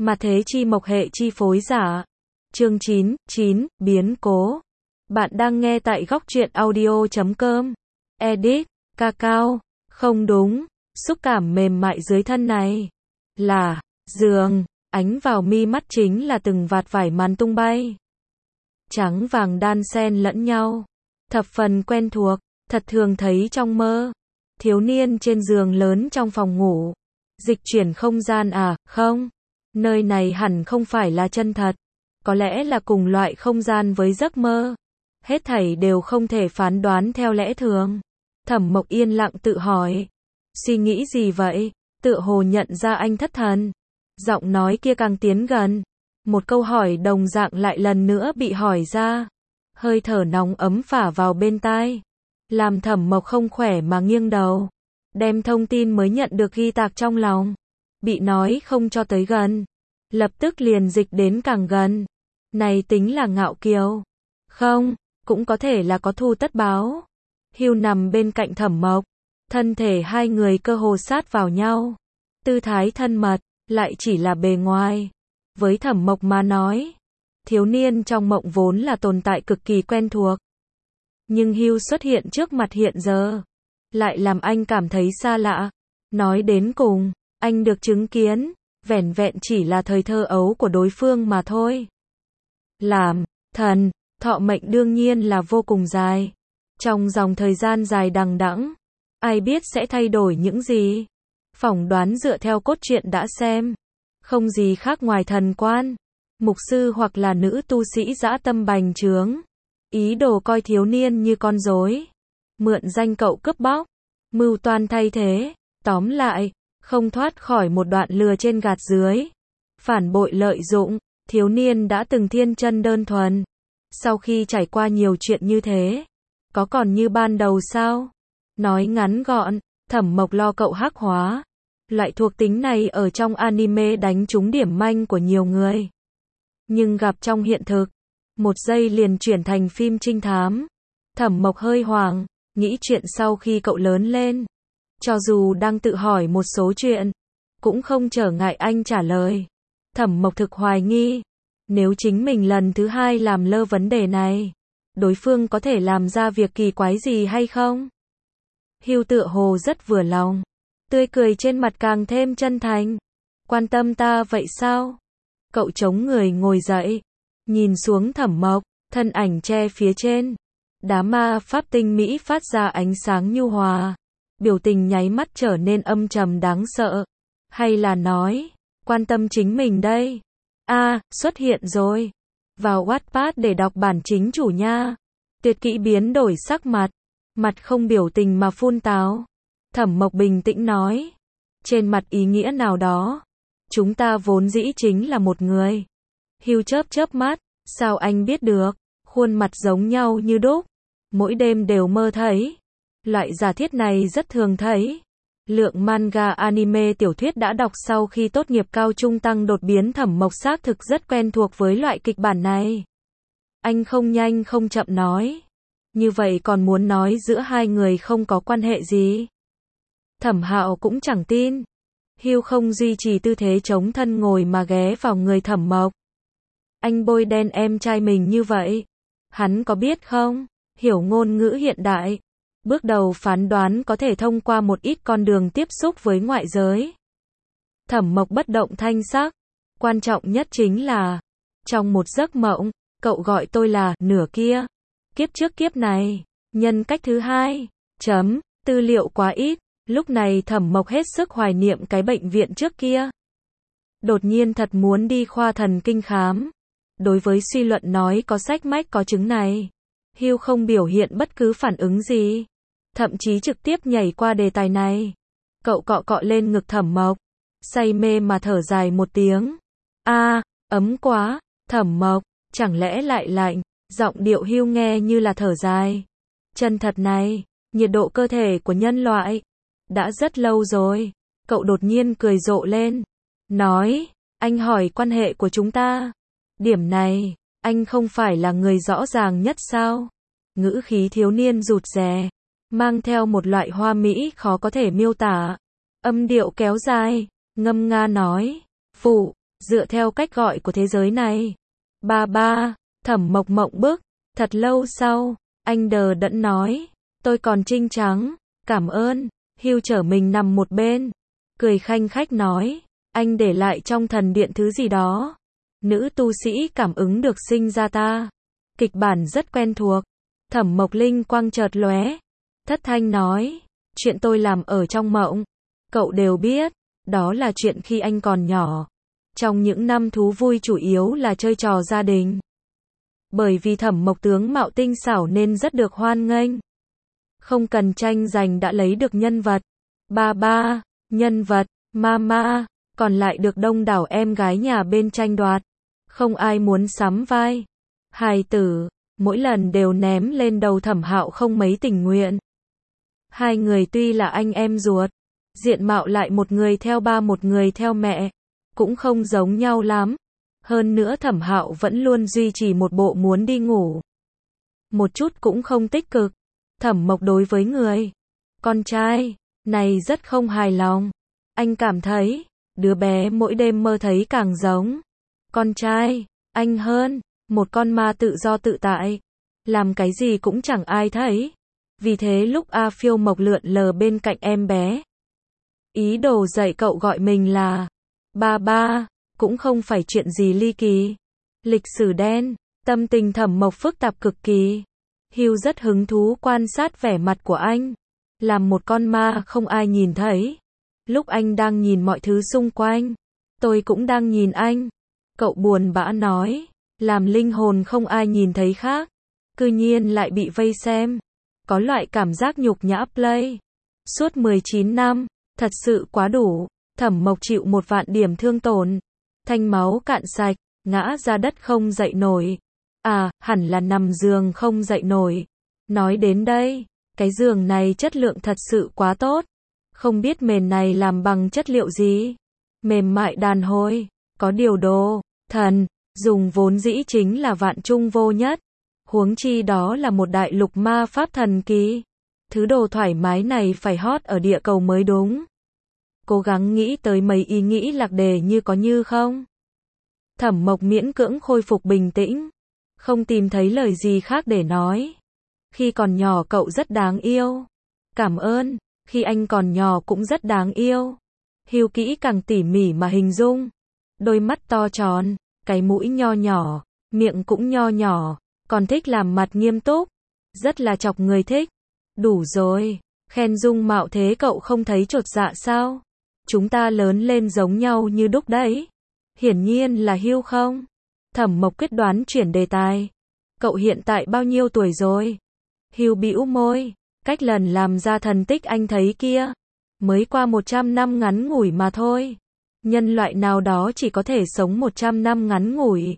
Mà thế chi mộc hệ chi phối giả. Chương 9, biến cố. Bạn đang nghe tại góc truyện audio.com. Edit, Cacao. Không đúng, xúc cảm mềm mại dưới thân này là giường, ánh vào mi mắt chính là từng vạt vải màn tung bay. Trắng vàng đan xen lẫn nhau, thập phần quen thuộc, thật thường thấy trong mơ. Thiếu niên trên giường lớn trong phòng ngủ. Dịch chuyển không gian à, không. Nơi này hẳn không phải là chân thật. Có lẽ là cùng loại không gian với giấc mơ. Hết thảy đều không thể phán đoán theo lẽ thường. Thẩm Mộc yên lặng tự hỏi. Suy nghĩ gì vậy? Tựa hồ nhận ra anh thất thần. Giọng nói kia càng tiến gần. Một câu hỏi đồng dạng lại lần nữa bị hỏi ra. Hơi thở nóng ấm phả vào bên tai. Làm Thẩm Mộc không khỏe mà nghiêng đầu. Đem thông tin mới nhận được ghi tạc trong lòng. Bị nói không cho tới gần. Lập tức liền dịch đến càng gần. Này tính là ngạo kiều. Không, cũng có thể là có thù tất báo. Hưu nằm bên cạnh Thẩm Mộc. Thân thể hai người cơ hồ sát vào nhau. Tư thái thân mật, lại chỉ là bề ngoài. Với Thẩm Mộc mà nói, thiếu niên trong mộng vốn là tồn tại cực kỳ quen thuộc. Nhưng Hưu xuất hiện trước mặt hiện giờ, lại làm anh cảm thấy xa lạ. Nói đến cùng, anh được chứng kiến, vẻn vẹn chỉ là thời thơ ấu của đối phương mà thôi. Làm thần, thọ mệnh đương nhiên là vô cùng dài. Trong dòng thời gian dài đằng đẵng, ai biết sẽ thay đổi những gì? Phỏng đoán dựa theo cốt truyện đã xem, không gì khác ngoài thần quan, mục sư hoặc là nữ tu sĩ dã tâm bành trướng, ý đồ coi thiếu niên như con rối, mượn danh cậu cướp bóc, mưu toan thay thế, tóm lại, không thoát khỏi một đoạn lừa trên gạt dưới, phản bội lợi dụng. Thiếu niên đã từng thiên chân đơn thuần, sau khi trải qua nhiều chuyện như thế, có còn như ban đầu sao? Nói ngắn gọn, Thẩm Mộc lo cậu hắc hóa. Loại thuộc tính này ở trong anime đánh trúng điểm manh của nhiều người. Nhưng gặp trong hiện thực, một giây liền chuyển thành phim trinh thám. Thẩm Mộc hơi hoảng, nghĩ chuyện sau khi cậu lớn lên. Cho dù đang tự hỏi một số chuyện, cũng không trở ngại anh trả lời. Thẩm Mộc thực hoài nghi, nếu chính mình lần thứ hai làm lơ vấn đề này, đối phương có thể làm ra việc kỳ quái gì hay không? Hưu tựa hồ rất vừa lòng, tươi cười trên mặt càng thêm chân thành. Quan tâm ta vậy sao? Cậu chống người ngồi dậy, nhìn xuống Thẩm Mộc, thân ảnh che phía trên. Đá ma pháp tinh mỹ phát ra ánh sáng nhu hòa. Biểu tình nháy mắt trở nên âm trầm đáng sợ. Hay là nói, quan tâm chính mình đây. Xuất hiện rồi. Vào Wattpad để đọc bản chính chủ nha. Tuyệt kỹ biến đổi sắc mặt. Mặt không biểu tình mà phun táo. Thẩm Mộc bình tĩnh nói. Trên mặt ý nghĩa nào đó, chúng ta vốn dĩ chính là một người. Hưu chớp chớp mắt. Sao anh biết được? Khuôn mặt giống nhau như đúc. Mỗi đêm đều mơ thấy. Loại giả thiết này rất thường thấy. Lượng manga anime tiểu thuyết đã đọc sau khi tốt nghiệp cao trung tăng đột biến. Thẩm Mộc xác thực rất quen thuộc với loại kịch bản này. Anh không nhanh không chậm nói. Như vậy còn muốn nói giữa hai người không có quan hệ gì? Thẩm Hạo cũng chẳng tin. Hưu không duy trì tư thế chống thân ngồi mà ghé vào người Thẩm Mộc. Anh bôi đen em trai mình như vậy. Hắn có biết không? Hiểu ngôn ngữ hiện đại. Bước đầu phán đoán có thể thông qua một ít con đường tiếp xúc với ngoại giới. Thẩm Mộc bất động thanh sắc. Quan trọng nhất chính là, trong một giấc mộng, cậu gọi tôi là nửa kia. Kiếp trước kiếp này, nhân cách thứ hai. Tư liệu quá ít. Lúc này Thẩm Mộc hết sức hoài niệm cái bệnh viện trước kia. Đột nhiên thật muốn đi khoa thần kinh khám. Đối với suy luận nói có sách mách có chứng này, Hưu không biểu hiện bất cứ phản ứng gì. Thậm chí trực tiếp nhảy qua đề tài này. Cậu cọ cọ lên ngực Thẩm Mộc, say mê mà thở dài một tiếng. Ấm quá. Thẩm Mộc, chẳng lẽ lại lạnh? Giọng điệu Hưu nghe như là thở dài. Chân thật này, nhiệt độ cơ thể của nhân loại đã rất lâu rồi. Cậu đột nhiên cười rộ lên, nói, anh hỏi quan hệ của chúng ta. Điểm này, anh không phải là người rõ ràng nhất sao? Ngữ khí thiếu niên rụt rè, mang theo một loại hoa mỹ khó có thể miêu tả. Âm điệu kéo dài, ngâm nga nói, phụ, dựa theo cách gọi của thế giới này. Ba ba, Thẩm Mộc mộng bức, thật lâu sau, anh đờ đẫn nói, tôi còn trinh trắng, cảm ơn. Hugh trở mình nằm một bên, cười khanh khách nói, anh để lại trong thần điện thứ gì đó. Nữ tu sĩ cảm ứng được sinh ra ta. Kịch bản rất quen thuộc. Thẩm Mộc linh quang chợt lóe, thất thanh nói, chuyện tôi làm ở trong mộng, cậu đều biết, đó là chuyện khi anh còn nhỏ. Trong những năm thú vui chủ yếu là chơi trò gia đình. Bởi vì Thẩm Mộc tướng mạo tinh xảo nên rất được hoan nghênh. Không cần tranh giành đã lấy được nhân vật. Ba ba, nhân vật, mama, còn lại được đông đảo em gái nhà bên tranh đoạt. Không ai muốn sắm vai. Hài tử, mỗi lần đều ném lên đầu Thẩm Hạo không mấy tình nguyện. Hai người tuy là anh em ruột, diện mạo lại một người theo ba một người theo mẹ, cũng không giống nhau lắm. Hơn nữa Thẩm Hạo vẫn luôn duy trì một bộ muốn đi ngủ. Một chút cũng không tích cực. Thẩm Mộc đối với người con trai này rất không hài lòng. Anh cảm thấy, đứa bé mỗi đêm mơ thấy càng giống con trai anh hơn, một con ma tự do tự tại, làm cái gì cũng chẳng ai thấy. Vì thế lúc A Phiêu Mộc lượn lờ bên cạnh em bé, ý đồ dạy cậu gọi mình là ba ba, cũng không phải chuyện gì ly kỳ. Lịch sử đen, tâm tình Thẩm Mộc phức tạp cực kỳ. Hugh rất hứng thú quan sát vẻ mặt của anh. Làm một con ma không ai nhìn thấy. Lúc anh đang nhìn mọi thứ xung quanh, tôi cũng đang nhìn anh. Cậu buồn bã nói, làm linh hồn không ai nhìn thấy khác, cư nhiên lại bị vây xem. Có loại cảm giác nhục nhã play. Suốt 19 năm, thật sự quá đủ. Thẩm Mộc chịu 1 vạn điểm thương tổn. Thanh máu cạn sạch, ngã ra đất không dậy nổi. À, hẳn là nằm giường không dậy nổi. Nói đến đây, cái giường này chất lượng thật sự quá tốt. Không biết mền này làm bằng chất liệu gì. Mềm mại đàn hồi, có điều đồ, thần, dùng vốn dĩ chính là vạn trung vô nhất. Huống chi đó là một đại lục ma pháp thần kỳ. Thứ đồ thoải mái này phải hot ở địa cầu mới đúng. Cố gắng nghĩ tới mấy ý nghĩ lạc đề như có như không. Thẩm Mộc miễn cưỡng khôi phục bình tĩnh. Không tìm thấy lời gì khác để nói. Khi còn nhỏ cậu rất đáng yêu. Cảm ơn, khi anh còn nhỏ cũng rất đáng yêu. Hugh kỹ càng tỉ mỉ mà hình dung. Đôi mắt to tròn, cái mũi nho nhỏ, miệng cũng nho nhỏ, còn thích làm mặt nghiêm túc. Rất là chọc người thích. Đủ rồi, khen dung mạo thế cậu không thấy chột dạ sao? Chúng ta lớn lên giống nhau như đúc đấy. Hiển nhiên là Hugh không? Thẩm Mộc quyết đoán chuyển đề tài. Cậu hiện tại bao nhiêu tuổi rồi? Hugh bĩu môi, cách lần làm ra thần tích anh thấy kia, mới qua 100 năm ngắn ngủi mà thôi. Nhân loại nào đó chỉ có thể sống 100 năm ngắn ngủi.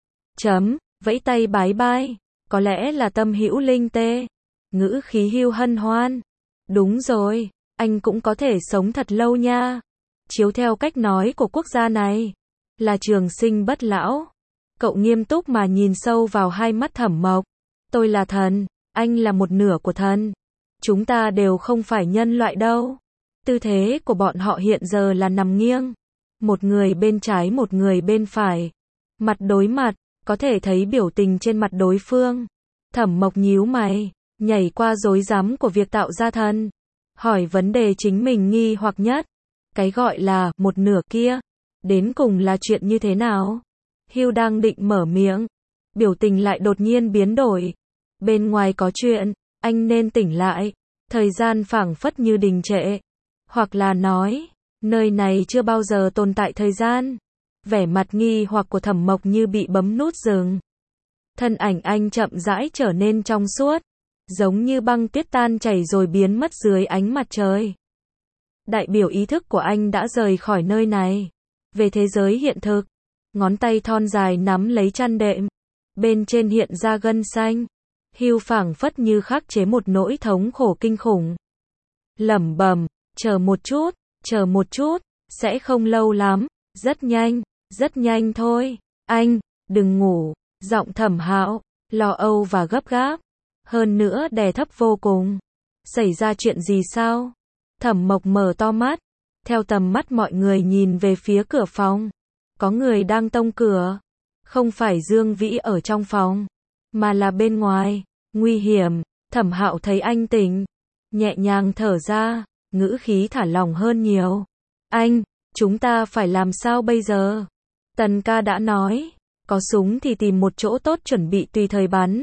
Vẫy tay bái bai, có lẽ là tâm hữu linh tê. Ngữ khí Hugh hân hoan. Đúng rồi, anh cũng có thể sống thật lâu nha. Chiếu theo cách nói của quốc gia này, là trường sinh bất lão. Cậu nghiêm túc mà nhìn sâu vào hai mắt Thẩm Mộc. Tôi là thần, anh là một nửa của thần. Chúng ta đều không phải nhân loại đâu. Tư thế của bọn họ hiện giờ là nằm nghiêng. Một người bên trái một người bên phải. Mặt đối mặt, có thể thấy biểu tình trên mặt đối phương. Thẩm Mộc nhíu mày, nhảy qua rối rắm của việc tạo ra thần. Hỏi vấn đề chính mình nghi hoặc nhất. Cái gọi là một nửa kia, đến cùng là chuyện như thế nào? Hugh đang định mở miệng, biểu tình lại đột nhiên biến đổi. Bên ngoài có chuyện, anh nên tỉnh lại. Thời gian phảng phất như đình trệ. Hoặc là nói, nơi này chưa bao giờ tồn tại thời gian. Vẻ mặt nghi hoặc của Thẩm Mộc như bị bấm nút dừng. Thân ảnh anh chậm rãi trở nên trong suốt, giống như băng tuyết tan chảy rồi biến mất dưới ánh mặt trời. Đại biểu ý thức của anh đã rời khỏi nơi này, về thế giới hiện thực. Ngón tay thon dài nắm lấy chăn đệm, bên trên hiện ra gân xanh. Hugh phảng phất như khắc chế một nỗi thống khổ kinh khủng. Lẩm bẩm, chờ một chút, sẽ không lâu lắm, rất nhanh thôi. Anh, đừng ngủ. Giọng Thẩm Hạo, lo âu và gấp gáp. Hơn nữa đè thấp vô cùng. Xảy ra chuyện gì sao? Thẩm Mộc mở to mắt, theo tầm mắt mọi người nhìn về phía cửa phòng. có người đang tông cửa. Không phải Dương Vĩ ở trong phòng, mà là bên ngoài. Nguy hiểm. Thẩm Hạo thấy anh tỉnh, nhẹ nhàng thở ra, ngữ khí thả lỏng hơn nhiều. Anh, chúng ta phải làm sao bây giờ? Tần ca đã nói, có súng thì tìm một chỗ tốt chuẩn bị tùy thời bắn.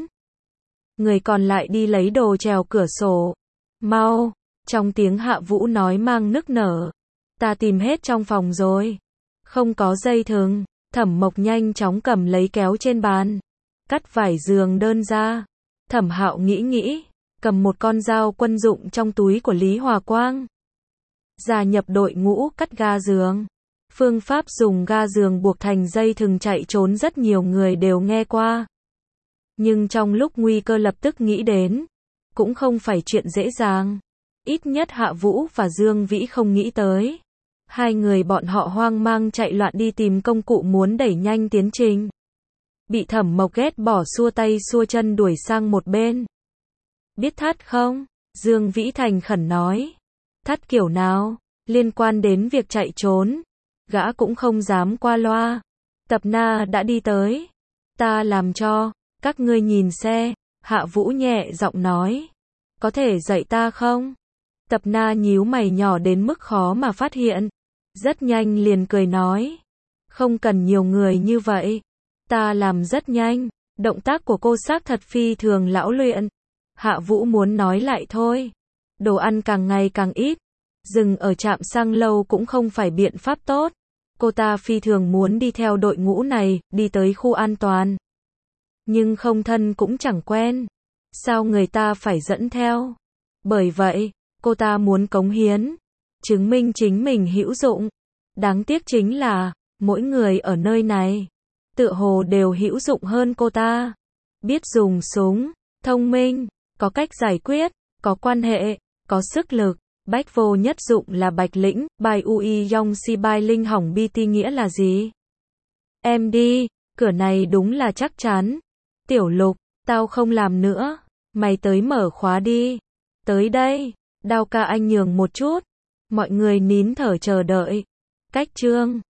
Người còn lại đi lấy đồ trèo cửa sổ. Mau, trong tiếng Hạ Vũ nói mang nức nở. Ta tìm hết trong phòng rồi. Không có dây thừng. Thẩm Mộc nhanh chóng cầm lấy kéo trên bàn, cắt vải giường đơn ra. Thẩm Hạo nghĩ, cầm một con dao quân dụng trong túi của Lý Hòa Quang. Gia nhập đội ngũ cắt ga giường. Phương pháp dùng ga giường buộc thành dây thừng chạy trốn rất nhiều người đều nghe qua. Nhưng trong lúc nguy cơ lập tức nghĩ đến, cũng không phải chuyện dễ dàng. Ít nhất Hạ Vũ và Dương Vĩ không nghĩ tới. Hai người bọn họ hoang mang chạy loạn đi tìm công cụ muốn đẩy nhanh tiến trình. Bị Thẩm Mộc ghét bỏ xua tay xua chân đuổi sang một bên. Biết thắt không? Dương Vĩ thành khẩn nói. Thắt kiểu nào? Liên quan đến việc chạy trốn. Gã cũng không dám qua loa. Tập Na đã đi tới. Ta làm cho. Các ngươi nhìn xe. Hạ Vũ nhẹ giọng nói. Có thể dạy ta không? Tập Na nhíu mày nhỏ đến mức khó mà phát hiện. Rất nhanh liền cười nói. Không cần nhiều người như vậy. Ta làm rất nhanh. Động tác của cô xác thật phi thường lão luyện. Hạ Vũ muốn nói lại thôi. Đồ ăn càng ngày càng ít. Dừng ở trạm xăng lâu cũng không phải biện pháp tốt. Cô ta phi thường muốn đi theo đội ngũ này, đi tới khu an toàn. Nhưng không thân cũng chẳng quen. Sao người ta phải dẫn theo? Bởi vậy, cô ta muốn cống hiến. Chứng minh chính mình hữu dụng. Đáng tiếc chính là, mỗi người ở nơi này, tựa hồ đều hữu dụng hơn cô ta. Biết dùng súng, thông minh, có cách giải quyết, có quan hệ, có sức lực. Bách vô nhất dụng là Bạch Lĩnh, bài ui yong si bài linh hỏng bt nghĩa là gì? Em đi, cửa này đúng là chắc chắn. Tiểu Lục, tao không làm nữa. Mày tới mở khóa đi. Tới đây, Đao ca anh nhường một chút. Mọi người nín thở chờ đợi. Cách chương